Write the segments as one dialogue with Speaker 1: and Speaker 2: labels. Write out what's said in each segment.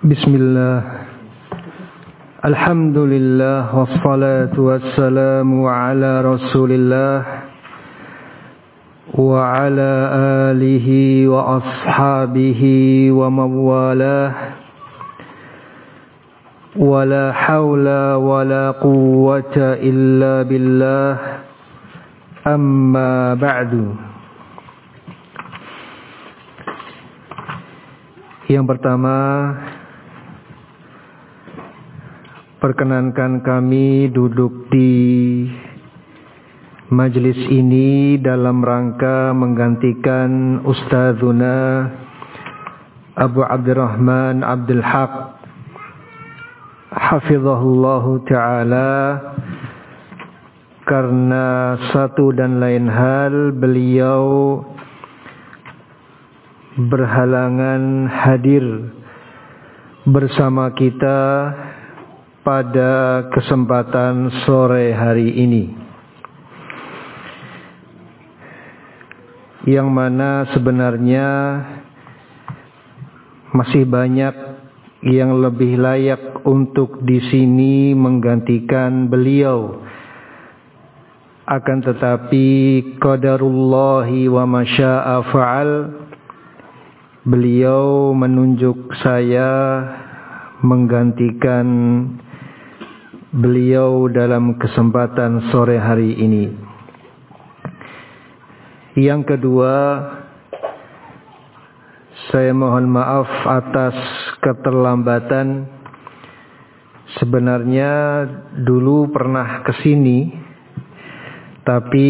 Speaker 1: Bismillah. Alhamdulillah wassalatu wassalamu ala Rasulillah wa ala alihi wa ashabihi wa mawalah. Wa la hawla wa la quwwata illa billah. Amma ba'du. Yang pertama, perkenankan kami duduk di majelis ini dalam rangka menggantikan Ustadzuna Abu Abdurrahman Abdul Haq hafizahullahu ta'ala, karena satu dan lain hal beliau berhalangan hadir bersama kita pada kesempatan sore hari ini, yang mana sebenarnya masih banyak yang lebih layak untuk di sini menggantikan beliau. Akan tetapi qadarullahi wa masya'a fa'al, beliau menunjuk saya menggantikan beliau dalam kesempatan sore hari ini. Yang kedua, saya mohon maaf atas keterlambatan. Sebenarnya dulu pernah kesini, tapi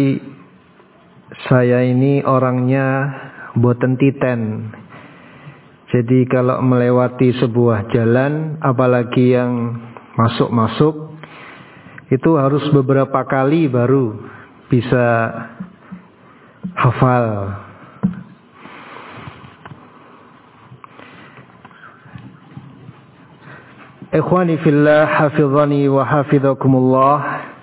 Speaker 1: saya ini orangnya boten titen. Jadi kalau melewati sebuah jalan, apalagi yang masuk-masuk, itu harus beberapa kali baru bisa hafal. Ikhwani fillah, hafizani wa hafizakumullah.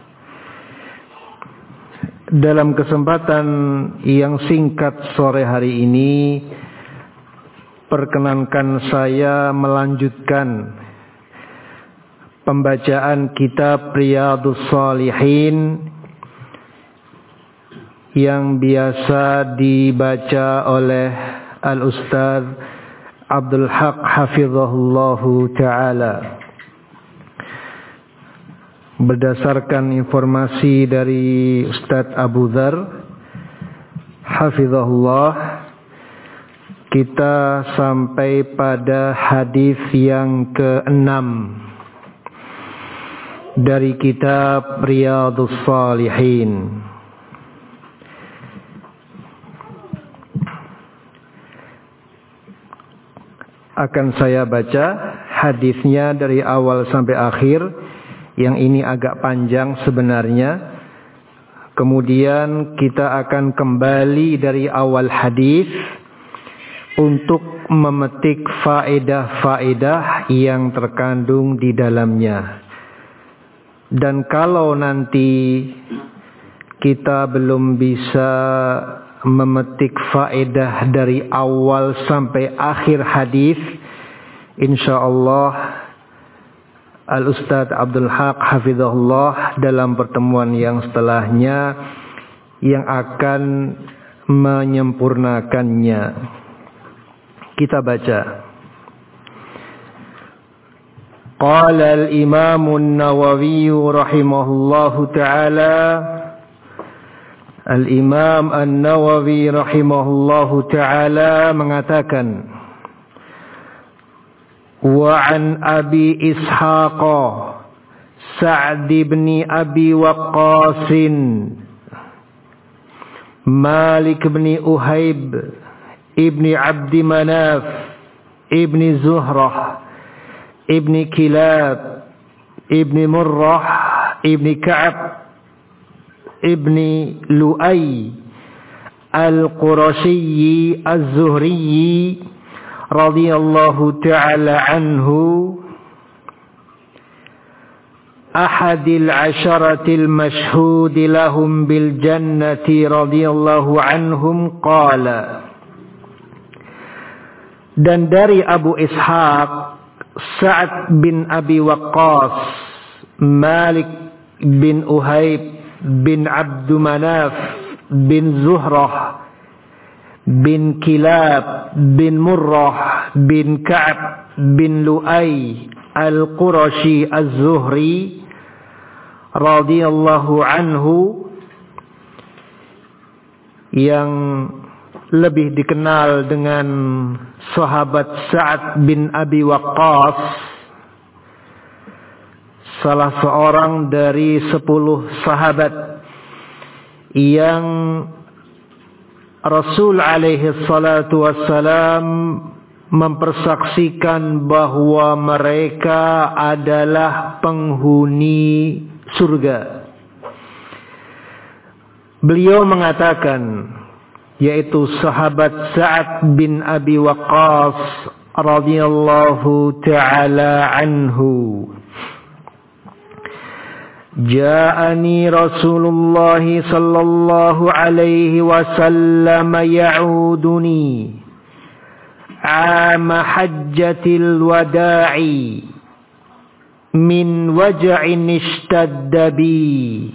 Speaker 1: Dalam kesempatan yang singkat sore hari ini, perkenankan saya melanjutkan pembacaan kitab Riyadhus Shalihin yang biasa dibaca oleh Al-Ustadz Abdul Haq hafizahullahu ta'ala. Berdasarkan informasi dari Ustadz Abu Dzar hafizahullah, kita sampai pada hadis yang ke-6 dari kitab Riyadhus Shalihin. Akan saya baca hadisnya dari awal sampai akhir. Yang ini agak panjang sebenarnya. Kemudian kita akan kembali dari awal hadis untuk memetik faedah-faedah yang terkandung di dalamnya. Dan kalau nanti kita belum bisa memetik faedah dari awal sampai akhir hadis, insyaallah Al-Ustadz Abdul Haq hafizahullah dalam pertemuan yang setelahnya yang akan menyempurnakannya. Kita baca. Qala al-Imam an-Nawawi rahimahullahu ta'ala, Al-Imam an-Nawawi rahimahullahu ta'ala mengatakan, wa an Abi Ishaq Sa'd bin Abi Waqqas Malik bin Uhaib ibn Abd Manaf ibn Zuhrah ibn Kilab ibn Murrah ibn Ka'ab ibn Lu'ay al-Qurashi az-Zuhri radhiyallahu ta'ala anhu, ahadil asharatil mashhudi lahum bil jannati radhiyallahu anhum, qala. Dan dari Abu Ishaq Sa'ad bin Abi Waqqas, Malik bin Uhaib bin Abdu Manaf bin Zuhrah bin Kilab bin Murrah bin Ka'ab bin Lu'ay Al-Qurashi Az-Zuhri radhiyallahu anhu, yang lebih dikenal dengan sahabat Sa'ad bin Abi Waqqas, salah seorang dari 10 sahabat yang Rasul alaihi salatu wassalam mempersaksikan bahwa mereka adalah penghuni surga. Beliau mengatakan, yaitu sahabat Sa'ad bin Abi Waqqas radhiyallahu ta'ala anhu, Ja'ani Rasulullah sallallahu alaihi wasallam ya'uduni ama hajjatil wada'i min waj'in ishtadda bi.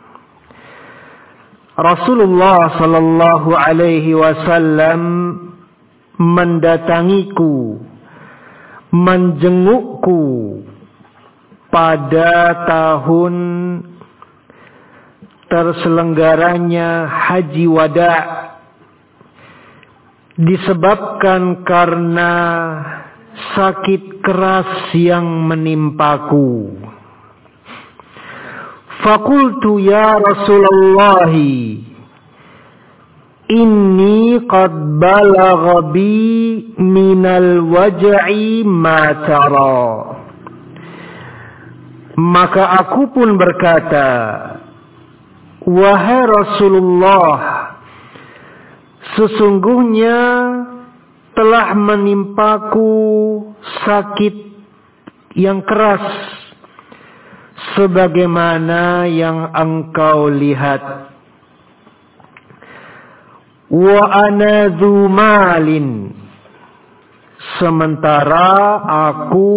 Speaker 1: Rasulullah sallallahu alaihi wasallam mendatangiku, menjengukku pada tahun terselenggaranya Haji Wada, disebabkan karena sakit keras yang menimpaku. Fakultu ya Rasulullah, inni qad balagha bi minal waj'i ma tara. Maka aku pun berkata, wahai Rasulullah, sesungguhnya telah menimpaku sakit yang keras sebagaimana yang engkau lihat. Wa ana dzu malin, sementara aku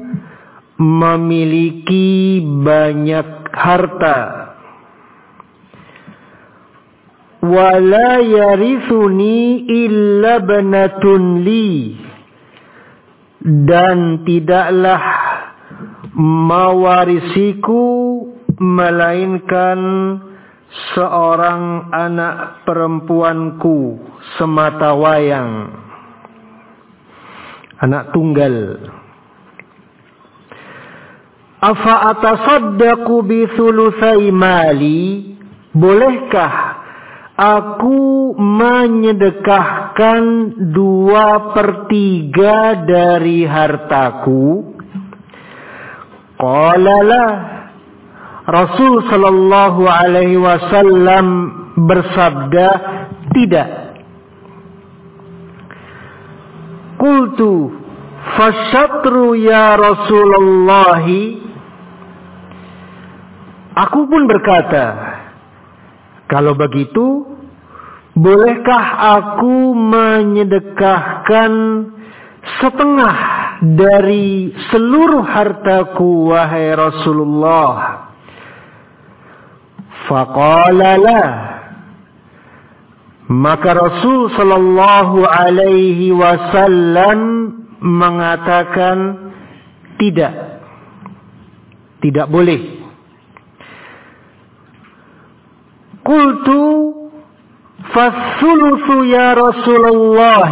Speaker 1: memiliki banyak harta. Wala yarithuni illa banatun li, dan tidaklah mewarisiku melainkan seorang anak perempuanku semata wayang, anak tunggal. Afa atasaddaqu bi thulutsai mali, bolehkah aku menyedekahkan 2/3 dari hartaku? Qala la, Rasul sallallahu alaihi wasallam bersabda, tidak. Qultu fasyatru ya Rasulullah, aku pun berkata, kalau begitu, bolehkah aku menyedekahkan setengah dari seluruh hartaku, wahai Rasulullah? Faqala la, maka Rasul sallallahu alaihi wasallam mengatakan, tidak boleh. Qultu fathulutsu ya Rasulullah,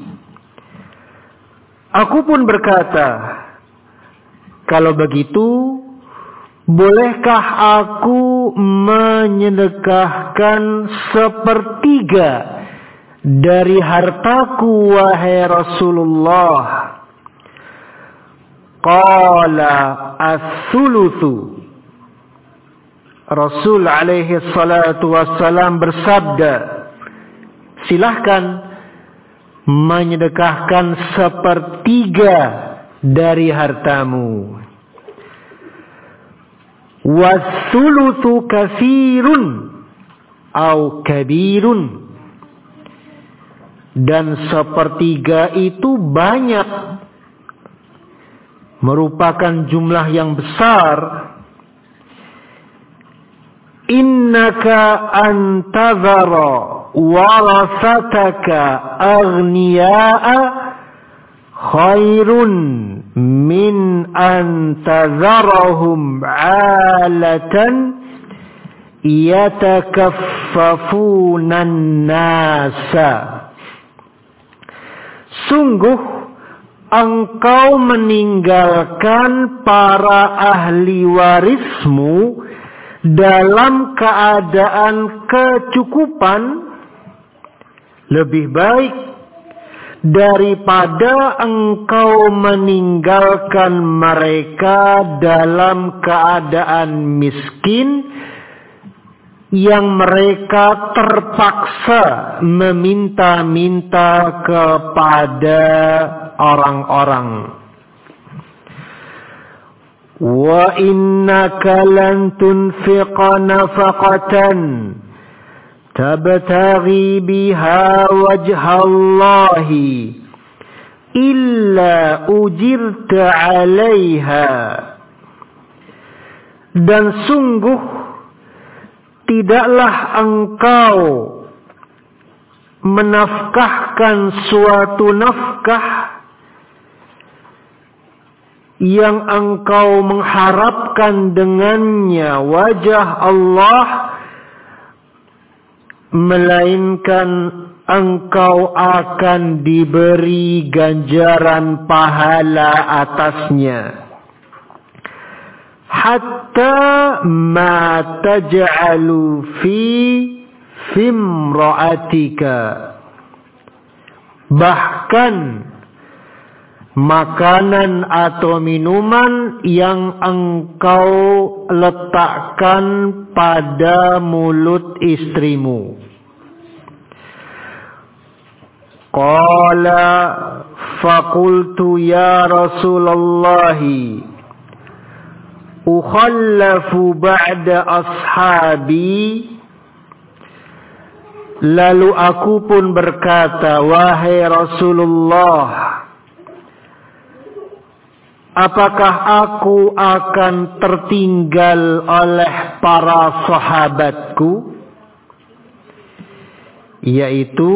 Speaker 1: aku pun berkata, kalau begitu, bolehkah aku menyedekahkan 1/3 dari hartaku, wahai Rasulullah? Qala as-thulutsu, Rasul alaihi salatu wassalam bersabda, silahkan menyedekahkan 1/3 dari hartamu. Wathulutsu katsirun au kabirun, dan 1/3 itu banyak merupakan jumlah yang besar, innaka antadhara warasataka aghniya'a khairun min antadharahum 'alatan yatakaffafunan nasa. Sungguh engkau meninggalkan para ahli warismu dalam keadaan kecukupan lebih baik daripada engkau meninggalkan mereka dalam keadaan miskin yang mereka terpaksa meminta-minta kepada orang-orang. Wa innaka lan tunfiqa nafaqatan tabtaghi biha wajhallahi illa ujirta 'alaiha. Dan sungguh tidaklah engkau menafkahkan suatu nafkah yang engkau mengharapkan dengannya wajah Allah, melainkan engkau akan diberi ganjaran pahala atasnya. Hatta ma taj'alu fi imra'atika, bahkan makanan atau minuman yang engkau letakkan pada mulut istrimu. Qala faqultu ya Rasulullah ukhallafu ba'da ashabi. Lalu aku pun berkata, wahai Rasulullah, apakah aku akan tertinggal oleh para sahabatku? Yaitu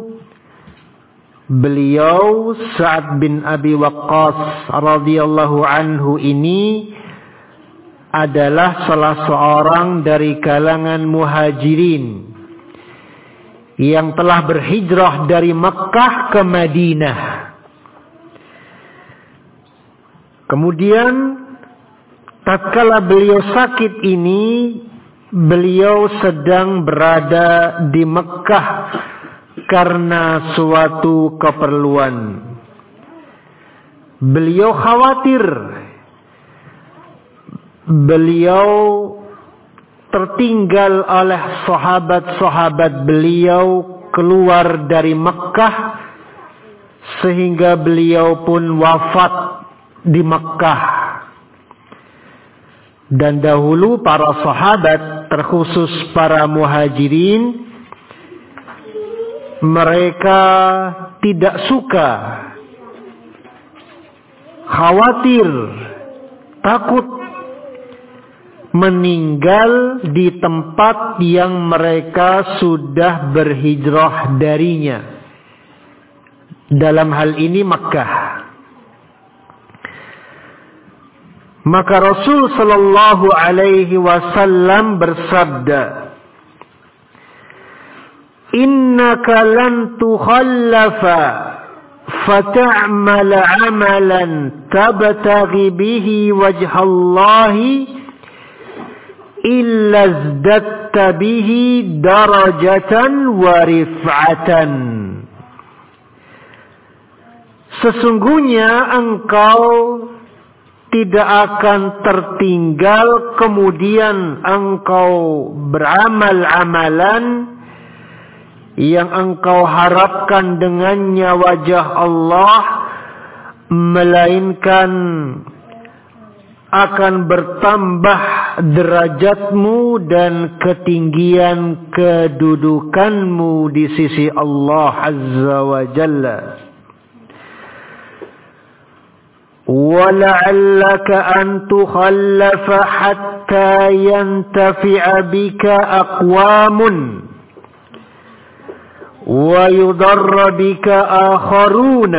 Speaker 1: beliau Sa'ad bin Abi Waqqas radhiyallahu anhu ini adalah salah seorang dari kalangan muhajirin yang telah berhijrah dari Mekkah ke Madinah. Kemudian tatkala beliau sakit ini, beliau sedang berada di Mekkah karena suatu keperluan. Beliau khawatir beliau tertinggal oleh sahabat-sahabat beliau keluar dari Mekkah, sehingga beliau pun wafat di Mekkah. Dan dahulu para sahabat, terkhusus para muhajirin, mereka tidak suka, khawatir, takut meninggal di tempat yang mereka sudah berhijrah darinya. Dalam hal ini Makkah. Maka Rasul sallallahu alaihi wasallam bersabda, innaka lan tukhallafa fata'mal 'amalan tabtaghi bihi wajhallahi illa izdatta bihi darajatan wa rif'atan. Sesungguhnya engkau tidak akan tertinggal kemudian engkau beramal amalan yang engkau harapkan dengannya wajah Allah, melainkan akan bertambah derajatmu dan ketinggian kedudukanmu di sisi Allah Azza wa Jalla. وَلَعَلَّكَ أَن تُخَلَّفَ حَتَّى يَنْتَفِعَ بِكَ أَقْوَامٌ وَيُضَرَّ بِكَ آخَرُونَ.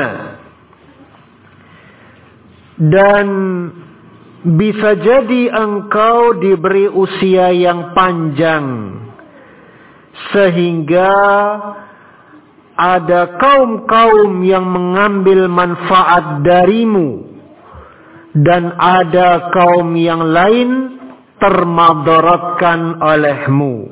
Speaker 1: Dan bisa jadi engkau diberi usia yang panjang sehingga ada kaum-kaum yang mengambil manfaat darimu dan ada kaum yang lain termadaratkan olehmu.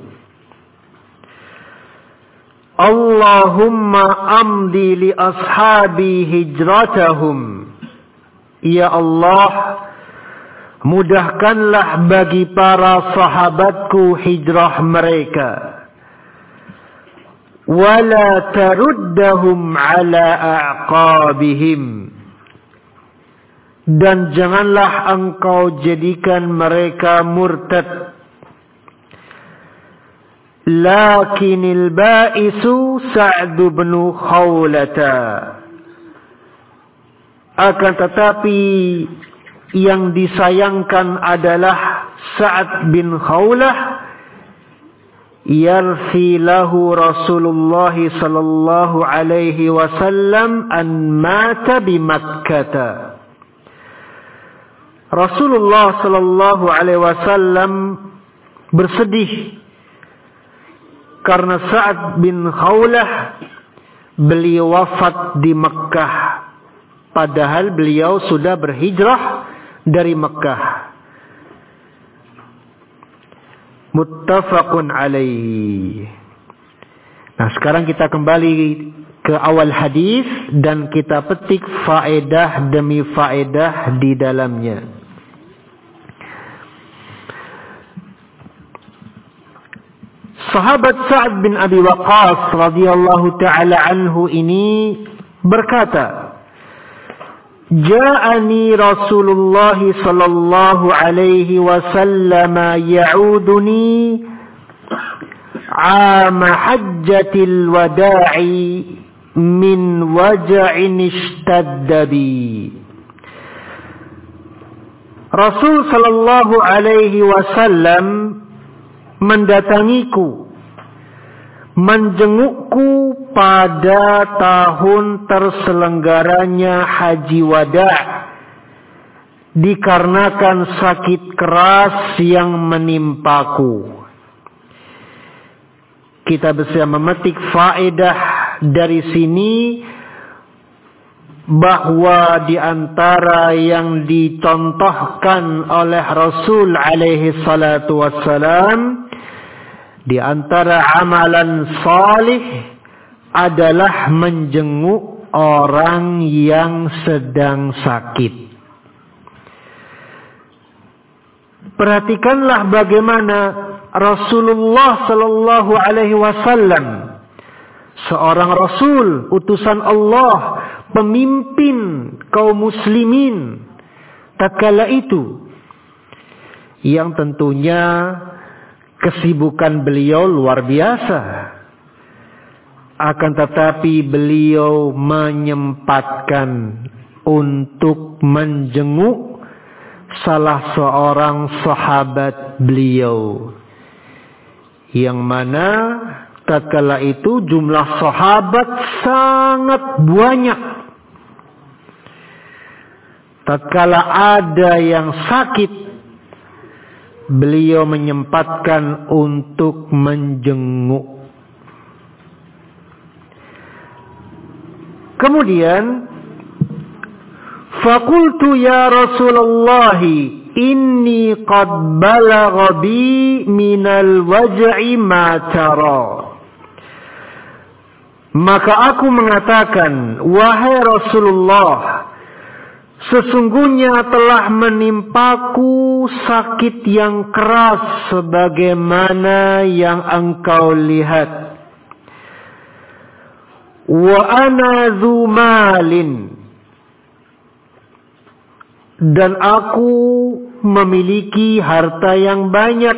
Speaker 1: Allahumma amdi li ashabi hijratahum. Ya Allah, mudahkanlah bagi para sahabatku hijrah mereka. Wala taruddahum ala a'qabihim. Dan janganlah engkau jadikan mereka murtad. Lakinil ba'isu Sa'd bin Khawlata. Akan tetapi yang disayangkan adalah Sa'd bin Khawlah. Yarfi lahu Rasulullah sallallahu alaihi wasallam an mata bi Makkah. Rasulullah sallallahu alaihi wasallam bersedih karena Sa'd bin Khawlah beliau wafat di Mekkah, padahal beliau sudah berhijrah dari Mekkah. Muttafaqun alaihi. Nah, sekarang kita kembali ke awal hadis dan kita petik faedah demi faedah di dalamnya. Sahabat Sa'd bin Abi Waqqas radhiyallahu ta'ala anhu ini berkata, Ja'ani Rasulullah sallallahu alaihi wasallam ya'uduni 'ama hajjatil wada'i min waja'in ishtadda bi. Rasul sallallahu alaihi wasallam mendatangiku, menjengukku pada tahun terselenggaranya haji wada' dikarenakan sakit keras yang menimpaku. Kita bisa memetik faedah dari sini bahwa di antara yang dicontohkan oleh Rasul alaihi salatu wassalam, di antara amalan salih adalah menjenguk orang yang sedang sakit. Perhatikanlah bagaimana Rasulullah sallallahu alaihi wasallam, seorang rasul, utusan Allah, pemimpin kaum muslimin tatkala itu, yang tentunya kesibukan beliau luar biasa. Akan tetapi beliau menyempatkan untuk menjenguk salah seorang sahabat beliau, yang mana tatkala itu jumlah sahabat sangat banyak. Tatkala ada yang sakit, beliau menyempatkan untuk menjenguk. Kemudian, Fakultu ya Rasulullah, inni qad balagha bi minal waj'i ma tara. Maka aku mengatakan, wahai Rasulullah, sesungguhnya telah menimpaku sakit yang keras sebagaimana yang engkau lihat. Wa ana dzu malin, dan aku memiliki harta yang banyak.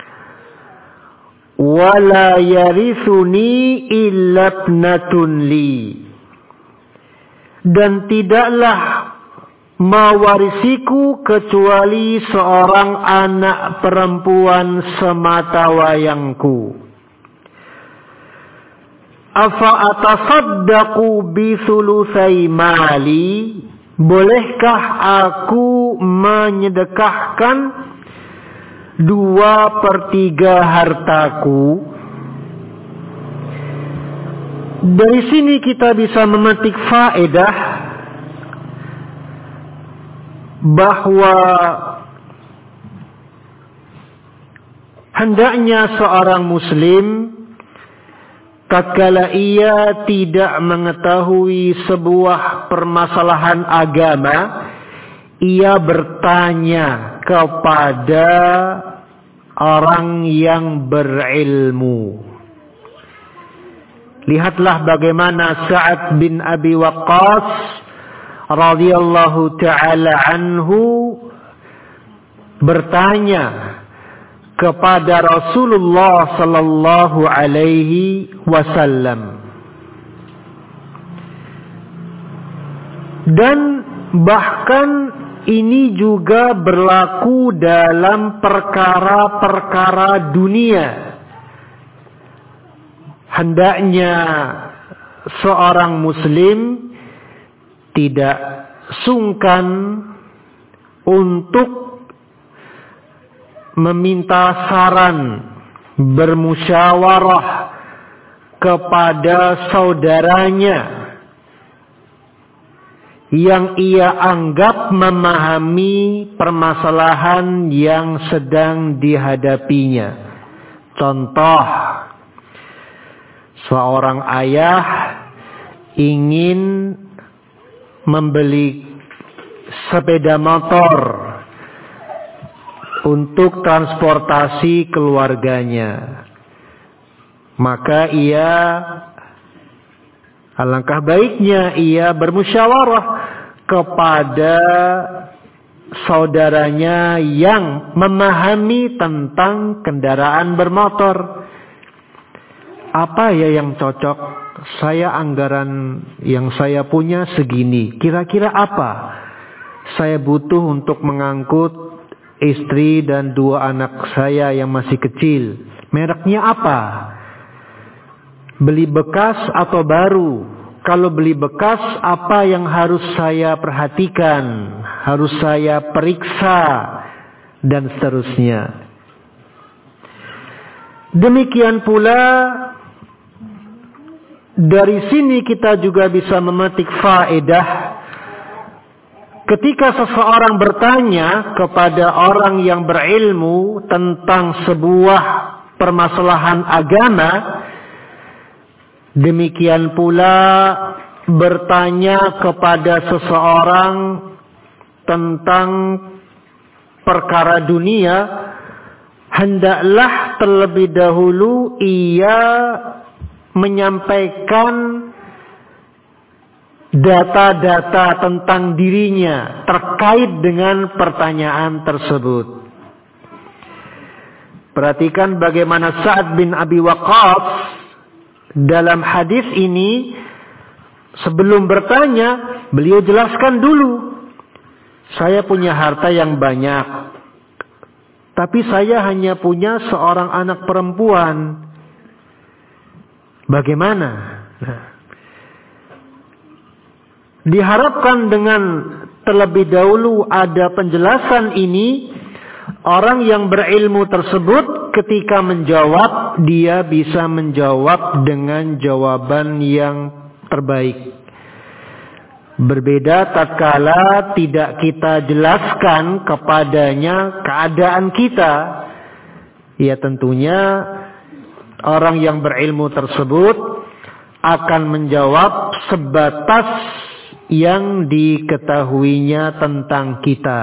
Speaker 1: Wala yarithuni illa ibnatun li, dan tidaklah mewarisiku kecuali seorang anak perempuan semata wayangku. Afa atasaddaqu bi thulusai mali, bolehkah aku menyedekahkan 2/3 hartaku? Dari sini kita bisa memetik faedah bahwa hendaknya seorang muslim tatkala ia tidak mengetahui sebuah permasalahan agama, ia bertanya kepada orang yang berilmu. Lihatlah bagaimana Sa'ad bin Abi Waqqas radhiyallahu ta'ala anhu bertanya kepada Rasulullah sallallahu alaihi wasallam. Dan bahkan ini juga berlaku dalam perkara-perkara dunia. Hendaknya seorang muslim tidak sungkan untuk meminta saran, bermusyawarah kepada saudaranya yang ia anggap memahami permasalahan yang sedang dihadapinya. Contoh, seorang ayah ingin membeli sepeda motor untuk transportasi keluarganya. Maka alangkah baiknya ia bermusyawarah kepada saudaranya yang memahami tentang kendaraan bermotor. Apa ya yang cocok? Anggaran yang saya punya segini. Kira-kira apa? Saya butuh untuk mengangkut istri dan 2 anak saya yang masih kecil. Mereknya apa? Beli bekas atau baru? Kalau beli bekas, apa yang harus saya perhatikan? Harus saya periksa? Dan seterusnya. Demikian pula, dari sini kita juga bisa memetik faedah. Ketika seseorang bertanya kepada orang yang berilmu tentang sebuah permasalahan agama, demikian pula bertanya kepada seseorang tentang perkara dunia, hendaklah terlebih dahulu ia menyampaikan data-data tentang dirinya terkait dengan pertanyaan tersebut. Perhatikan bagaimana Sa'ad bin Abi Waqqas dalam hadis ini, sebelum bertanya, beliau jelaskan dulu. Saya punya harta yang banyak, tapi saya hanya punya seorang anak perempuan. Bagaimana? Diharapkan dengan terlebih dahulu ada penjelasan ini, orang yang berilmu tersebut ketika menjawab, dia bisa menjawab dengan jawaban yang terbaik. Berbeda tatkala tidak kita jelaskan kepadanya keadaan kita, ya tentunya orang yang berilmu tersebut akan menjawab sebatas yang diketahuinya tentang kita.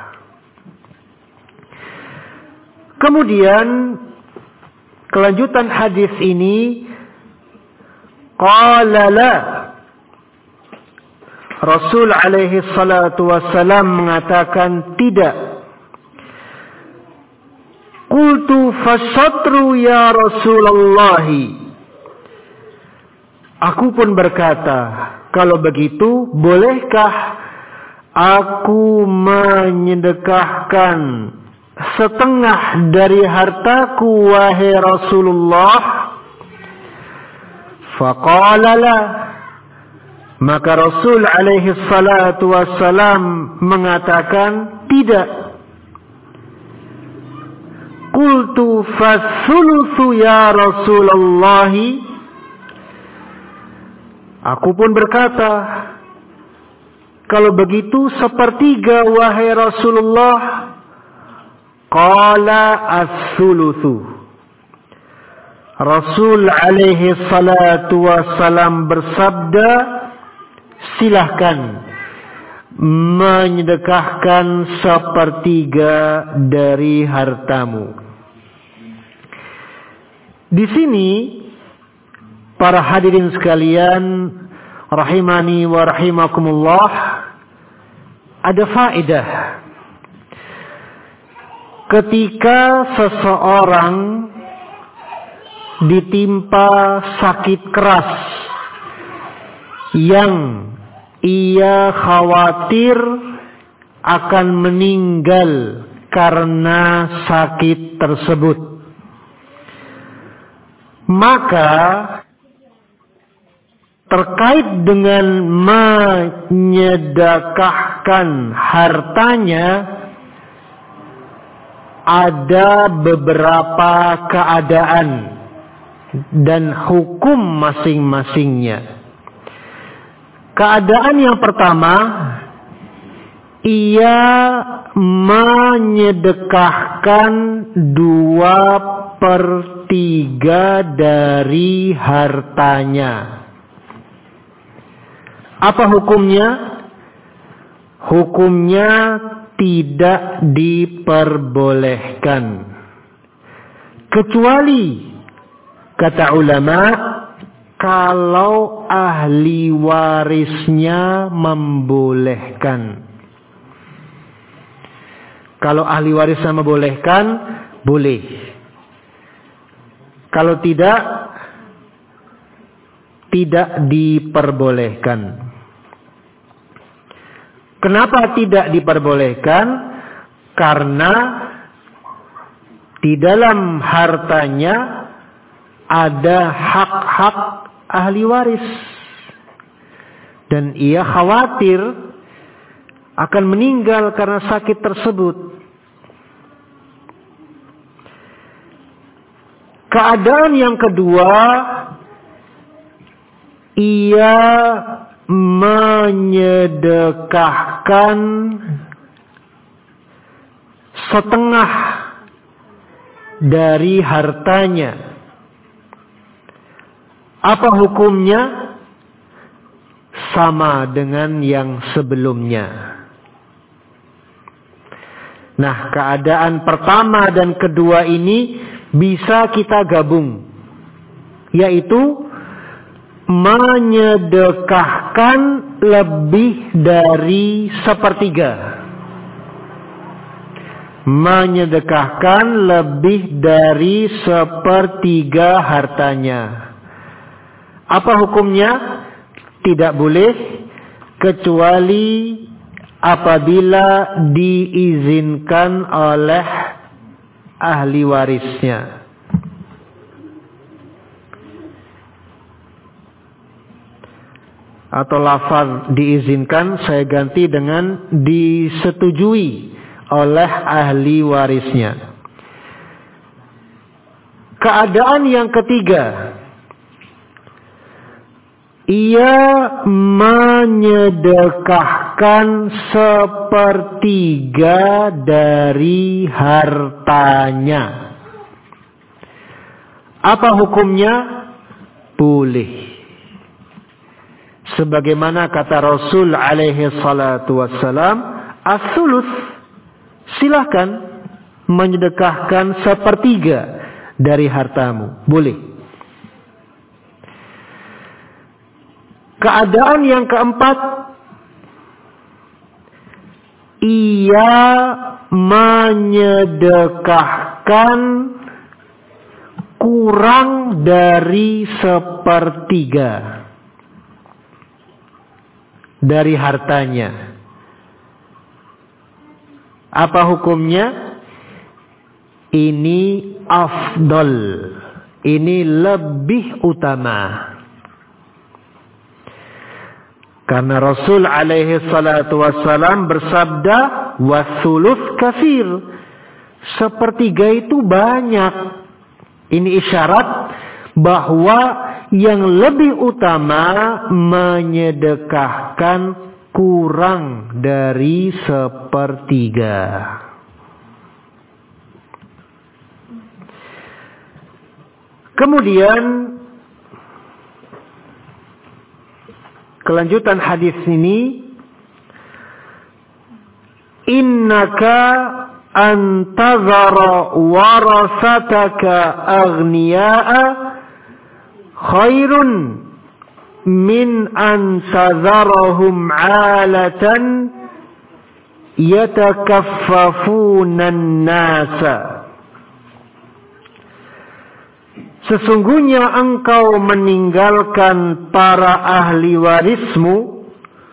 Speaker 1: Kemudian kelanjutan hadis ini, qala la, Rasul alaihi salatu wassalam mengatakan tidak. Qultu fasatru ya Rasulullah. Aku pun berkata, kalau begitu bolehkah aku menyedekahkan setengah dari hartaku, wahai Rasulullah. Faqala la, maka Rasul alaihi salatu wassalam mengatakan tidak. Qultu fasulusu ya Rasulullah, aku pun berkata, kalau begitu sepertiga, wahai Rasulullah. Qala as-sulusu. Rasul alaihi salatu wassalam bersabda, silahkan menyedekahkan sepertiga dari hartamu. Di sini para hadirin sekalian rahimani wa rahimakumullah, ada faedah. Ketika seseorang ditimpa sakit keras yang ia khawatir akan meninggal karena sakit tersebut, maka terkait dengan menyedekahkan hartanya, ada beberapa keadaan dan hukum masing-masingnya. Keadaan yang pertama, ia menyedekahkan 2/3 dari hartanya. Apa hukumnya? Hukumnya tidak diperbolehkan. Kecuali, kata ulama, kalau ahli warisnya membolehkan. Kalau ahli warisnya membolehkan, boleh. Kalau tidak diperbolehkan. Kenapa tidak diperbolehkan? Karena di dalam hartanya ada hak-hak ahli waris. Dan ia khawatir akan meninggal karena sakit tersebut. Keadaan yang kedua, ia menyedekahkan setengah dari hartanya. Apa hukumnya? Sama dengan yang sebelumnya. Nah, keadaan pertama dan kedua ini bisa kita gabung, yaitu menyedekahkan lebih dari 1/3. Menyedekahkan lebih dari 1/3 hartanya. Apa hukumnya? Tidak boleh, kecuali apabila diizinkan oleh ahli warisnya. Atau lafaz diizinkan saya ganti dengan disetujui oleh ahli warisnya. Keadaan yang ketiga, ia menyedekahkan 1/3 dari hartanya. Apa hukumnya? Boleh. Sebagaimana kata Rasul alaihi salatu wassalam, as-sulus, silahkan menyedekahkan 1/3 dari hartamu. Boleh. Keadaan yang keempat, ia menyedekahkan kurang dari 1/3 dari hartanya. Apa hukumnya? Ini afdol. Ini lebih utama. Karena Rasul alaihi salatu wassalam bersabda, "Wathuluth katsir." Sepertiga itu banyak. Ini isyarat bahwa yang lebih utama menyedekahkan kurang dari sepertiga. Kemudian kelanjutan hadis ini, innaka antazara warasataka aghniya'a khairun min antazarahum 'alatan yatakaffafunan nasa. Sesungguhnya engkau meninggalkan para ahli warismu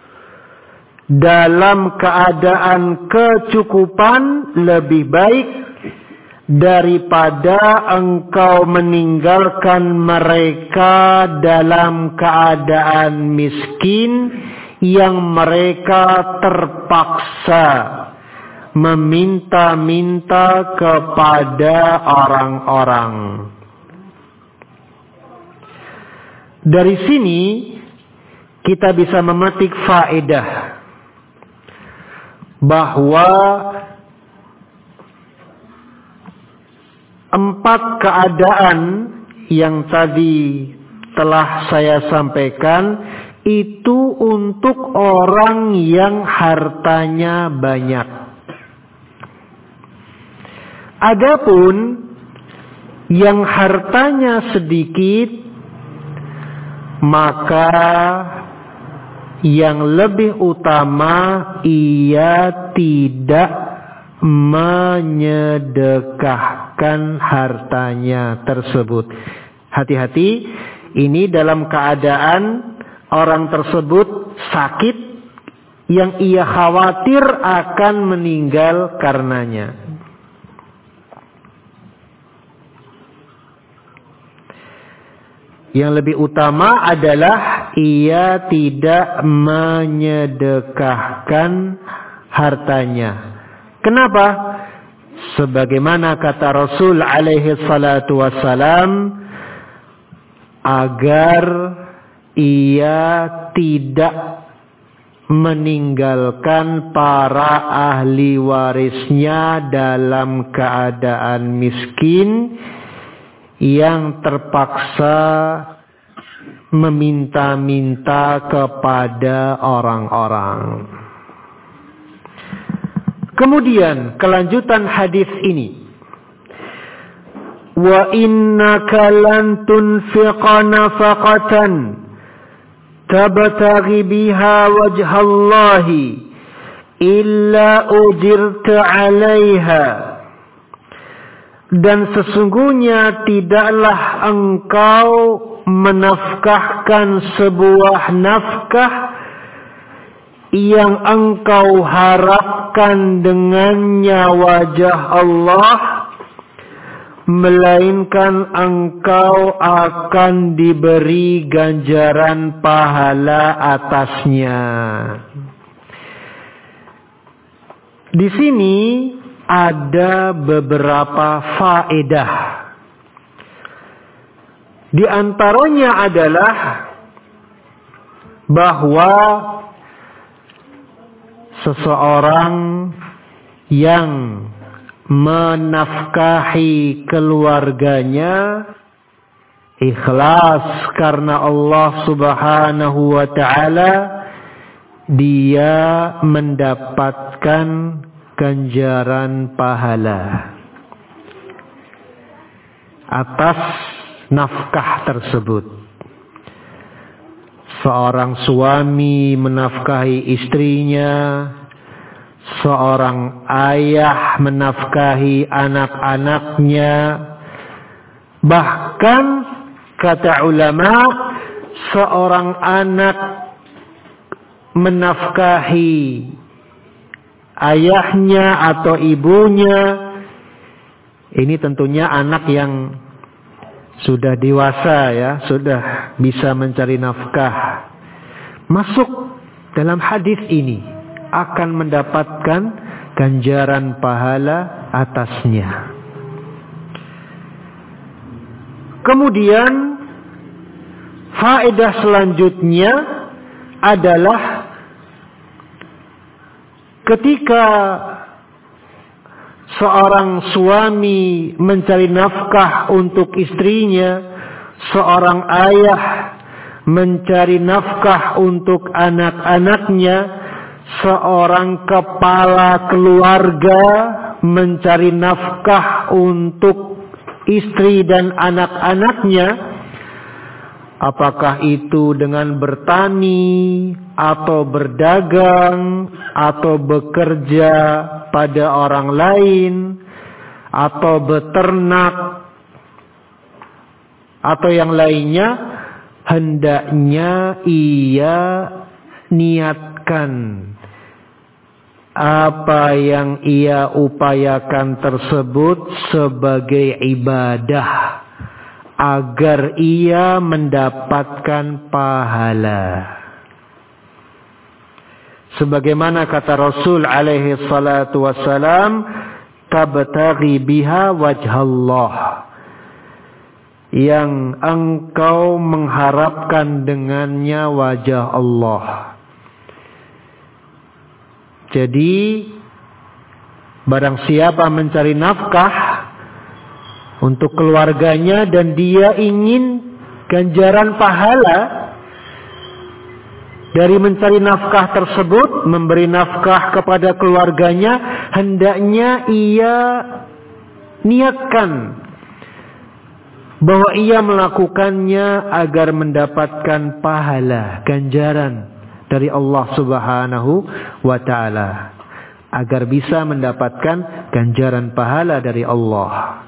Speaker 1: dalam keadaan kecukupan lebih baik daripada engkau meninggalkan mereka dalam keadaan miskin yang mereka terpaksa meminta-minta kepada orang-orang. Dari sini kita bisa memetik faedah bahwa 4 keadaan yang tadi telah saya sampaikan itu untuk orang yang hartanya banyak. Adapun yang hartanya sedikit, maka yang lebih utama ia tidak menyedekahkan hartanya tersebut. Hati-hati, ini dalam keadaan orang tersebut sakit yang ia khawatir akan meninggal karenanya. Yang lebih utama adalah ia tidak menyedekahkan hartanya. Kenapa? Sebagaimana kata Rasul alaihi salatu wassalam, agar ia tidak meninggalkan para ahli warisnya dalam keadaan miskin yang terpaksa meminta-minta kepada orang-orang. Kemudian kelanjutan hadis ini, wa innaka lan tunfiqa nafaqatan tabtaghi biha wajhallahi illa ujirta 'alaiha. Dan sesungguhnya tidaklah engkau menafkahkan sebuah nafkah yang engkau harapkan dengannya wajah Allah, melainkan engkau akan diberi ganjaran pahala atasnya. Di sini ada beberapa faedah. Di antaranya adalah bahwa seseorang yang menafkahi keluarganya ikhlas karena Allah Subhanahu wa ta'ala, dia mendapatkan ganjaran pahala atas nafkah tersebut. Seorang suami menafkahi istrinya, seorang ayah menafkahi anak-anaknya, bahkan kata ulama, seorang anak menafkahi ayahnya atau ibunya. Ini tentunya anak yang sudah dewasa ya, sudah bisa mencari nafkah. Masuk dalam hadis ini akan mendapatkan ganjaran pahala atasnya. Kemudian faedah selanjutnya adalah ketika seorang suami mencari nafkah untuk istrinya, seorang ayah mencari nafkah untuk anak-anaknya, seorang kepala keluarga mencari nafkah untuk istri dan anak-anaknya, apakah itu dengan bertani atau berdagang atau bekerja pada orang lain atau beternak atau yang lainnya, hendaknya ia niatkan apa yang ia upayakan tersebut sebagai ibadah agar ia mendapatkan pahala. Sebagaimana kata Rasul alaihi salatu wassalam, tabtaghi biha wajhallah, yang engkau mengharapkan dengannya wajah Allah. Jadi barang siapa mencari nafkah untuk keluarganya dan dia ingin ganjaran pahala dari mencari nafkah tersebut, memberi nafkah kepada keluarganya, hendaknya ia niatkan bahwa ia melakukannya agar mendapatkan pahala, ganjaran dari Allah Subhanahu wa ta'ala, agar bisa mendapatkan ganjaran pahala dari Allah.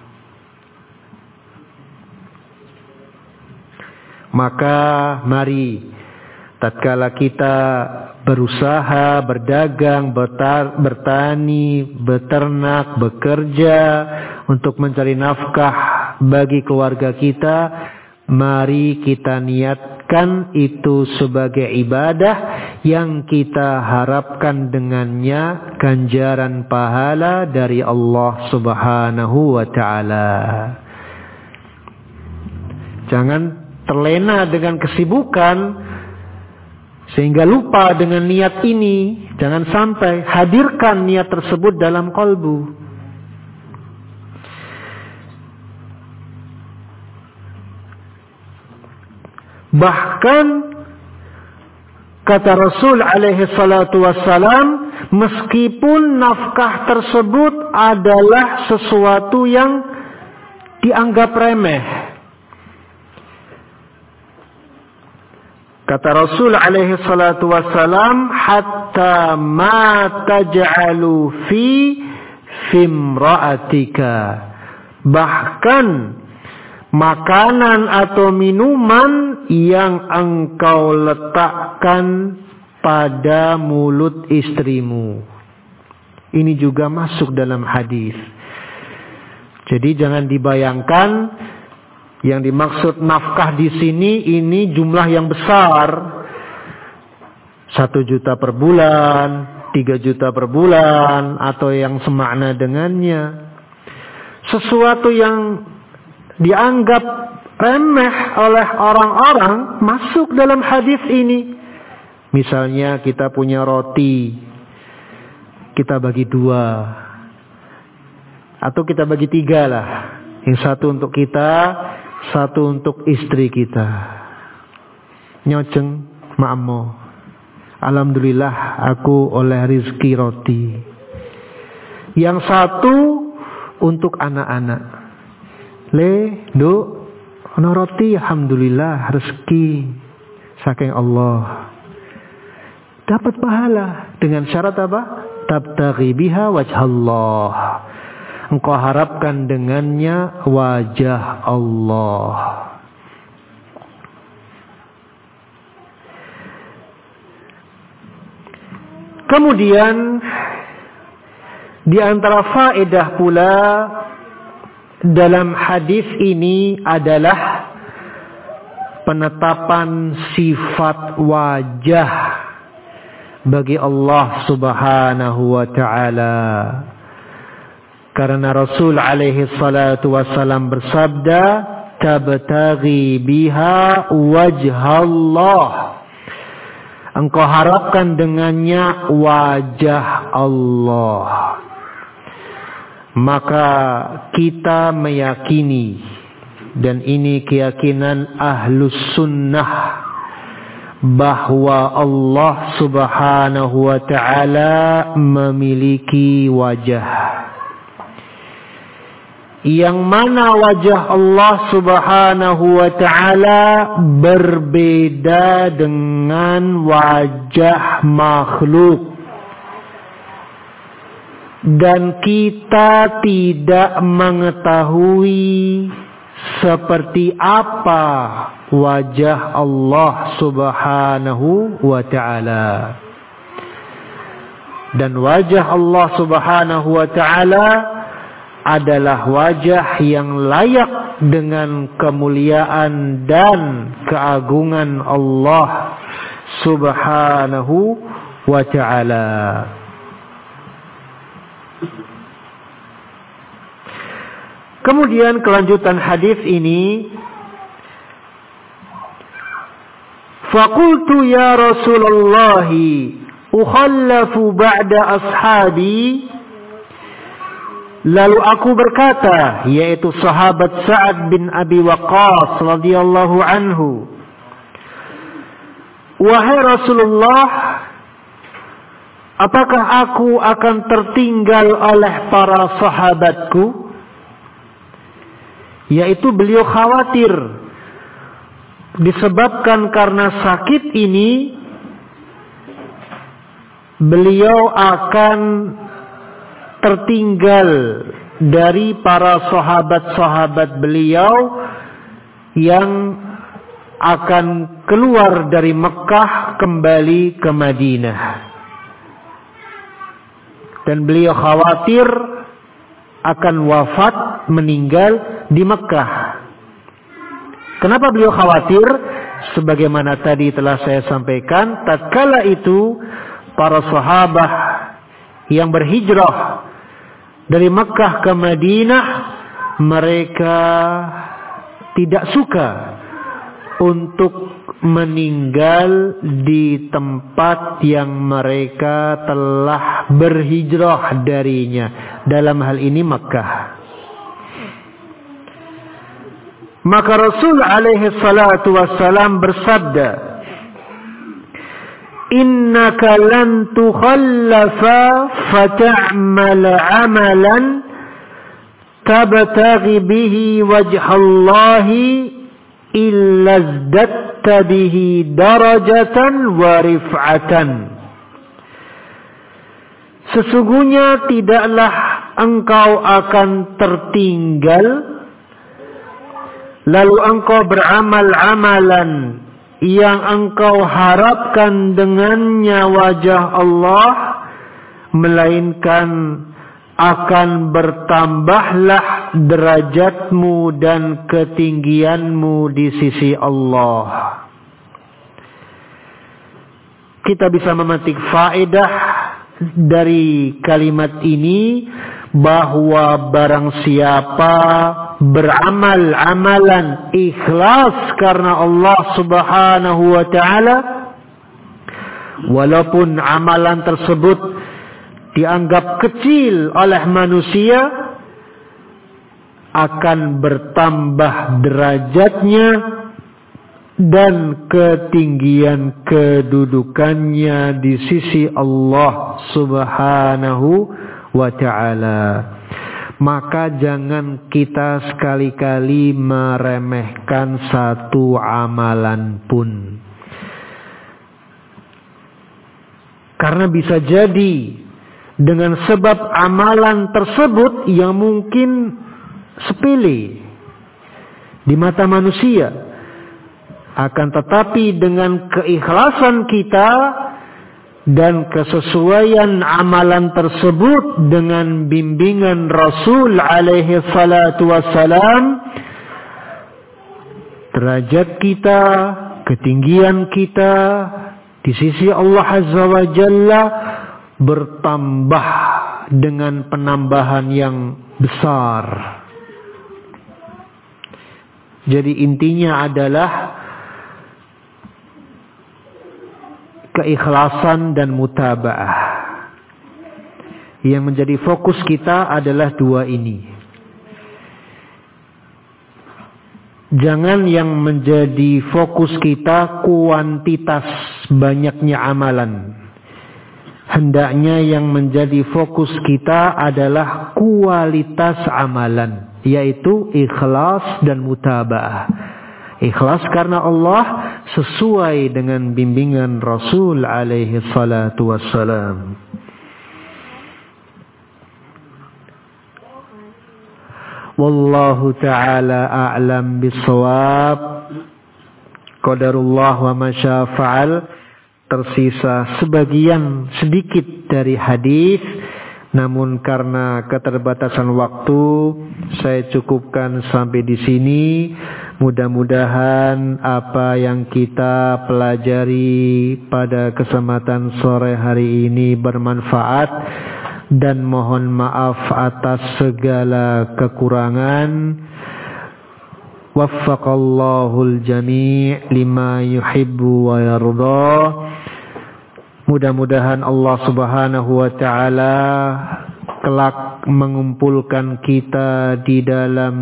Speaker 1: Maka mari tatkala kita berusaha, berdagang, bertani, beternak, bekerja untuk mencari nafkah bagi keluarga kita, mari kita niatkan itu sebagai ibadah yang kita harapkan dengannya ganjaran pahala dari Allah Subhanahu wa ta'ala. Jangan terlena dengan kesibukan sehingga lupa dengan niat ini. Jangan sampai. Hadirkan niat tersebut dalam qalbu. Bahkan kata Rasul alaihi salatu wassalam, meskipun nafkah tersebut adalah sesuatu yang dianggap remeh, kata Rasul alaihi salatu wassalam, hatta ma taj'alu fi imra'atika, bahkan makanan atau minuman yang engkau letakkan pada mulut istrimu. Ini juga masuk dalam hadis. Jadi jangan dibayangkan yang dimaksud nafkah di sini ini jumlah yang besar. 1 juta per bulan, 3 juta per bulan, atau yang semakna dengannya. Sesuatu yang dianggap remeh oleh orang-orang masuk dalam hadis ini. Misalnya kita punya roti, kita bagi 2, atau kita bagi 3 lah. Yang 1 untuk kita, 1 untuk istri kita. Nyoceng ma'amo, alhamdulillah aku oleh rizki roti. Yang 1 untuk anak-anak. Nduk, ono roti, alhamdulillah, rezeki saking Allah. Dapat pahala dengan syarat apa? Tabtaghi biha wajhallah. Engkau harapkan dengannya wajah Allah. Kemudian Di antara faedah pula dalam hadis ini adalah penetapan sifat wajah bagi Allah Subhanahu wa ta'ala. Karena Rasul alaihi salatu wassalam bersabda, tabtaghi biha wajhallah. Engkau harapkan dengannya wajah Allah. Maka kita meyakini, dan ini keyakinan ahlus sunnah, bahwa Allah Subhanahu wa ta'ala memiliki wajah. Yang mana wajah Allah Subhanahu wa ta'ala berbeda dengan wajah makhluk. Dan kita tidak mengetahui seperti apa wajah Allah Subhanahu wa ta'ala. Dan wajah Allah Subhanahu wa ta'ala adalah wajah yang layak dengan kemuliaan dan keagungan Allah Subhanahu wa ta'ala. Kemudian kelanjutan hadis ini, faqultu ya Rasulullah ukhallafu ba'da ashabi. Lalu aku berkata, yaitu sahabat Sa'ad bin Abi Waqqas radhiyallahu anhu, wahai Rasulullah, apakah aku akan tertinggal oleh para sahabatku? Yaitu beliau khawatir disebabkan karena sakit ini beliau akan tertinggal dari para sahabat-sahabat beliau yang akan keluar dari Mekah kembali ke Madinah. Dan beliau khawatir akan wafat, meninggal di Mekah. Kenapa beliau khawatir? Sebagaimana tadi telah saya sampaikan, tatkala itu para sahabat yang berhijrah dari Mekah ke Madinah, mereka tidak suka untuk meninggal di tempat yang mereka telah berhijrah darinya. Dalam hal ini Mekah. Maka Rasul alaihi salatu wassalam bersabda, innaka lan tukhallafa fata'mal 'amalan tabtaghi bihi wajhallahi illa izdatta bihi darajatan wa rif'atan. Sesungguhnya tidaklah engkau akan tertinggal lalu engkau beramal amalan yang engkau harapkan dengannya wajah Allah, melainkan akan bertambahlah derajatmu dan ketinggianmu di sisi Allah. Kita bisa memetik faedah dari kalimat ini bahwa barang siapa beramal amalan ikhlas karena Allah Subhanahu wa ta'ala, walaupun amalan tersebut dianggap kecil oleh manusia, akan bertambah derajatnya dan ketinggian kedudukannya di sisi Allah Subhanahu wa ta'ala. Maka jangan kita sekali-kali meremehkan satu amalan pun. Karena bisa jadi dengan sebab amalan tersebut yang mungkin sepele di mata manusia, akan tetapi dengan keikhlasan kita dan kesesuaian amalan tersebut dengan bimbingan Rasul alaihi salatu wassalam, derajat kita, ketinggian kita di sisi Allah Azza wa Jalla bertambah dengan penambahan yang besar. Jadi intinya adalah keikhlasan dan mutaba'ah. Yang menjadi fokus kita adalah dua ini. Jangan yang menjadi fokus kita kuantitas banyaknya amalan. Hendaknya yang menjadi fokus kita adalah kualitas amalan, yaitu ikhlas dan mutaba'ah. Ikhlas karena Allah, sesuai dengan bimbingan Rasul alaihi salatu wassalam. Wallahu ta'ala a'lam bissawab. Qadarullah wa ma syaa fa'al. Tersisa sebagian sedikit dari hadis, namun karena keterbatasan waktu saya cukupkan sampai di sini. Mudah-mudahan apa yang kita pelajari pada kesempatan sore hari ini bermanfaat, dan mohon maaf atas segala kekurangan. Waffaqallahul jami' lima yuhibbu wa yarda. Mudah-mudahan Allah Subhanahu wa taala kelak mengumpulkan kita di dalam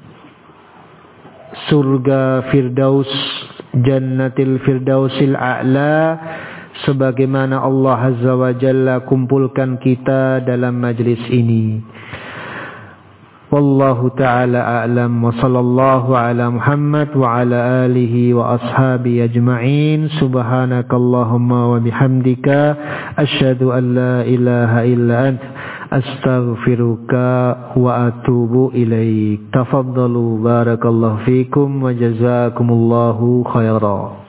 Speaker 1: surga Firdaus, Jannatil Firdausil A'la, sebagaimana Allah Azza wa Jalla kumpulkan kita dalam majlis ini. Wallahu ta'ala a'lam, wa sallallahu ala Muhammad wa ala alihi wa ashabi ajma'in. Subhanakallahumma wa bihamdika asyhadu an la ilaha illa anta astaghfiruka wa atubu ilaik. Tafaddalu, barakallahu fikum wa jazakumullahu khairan.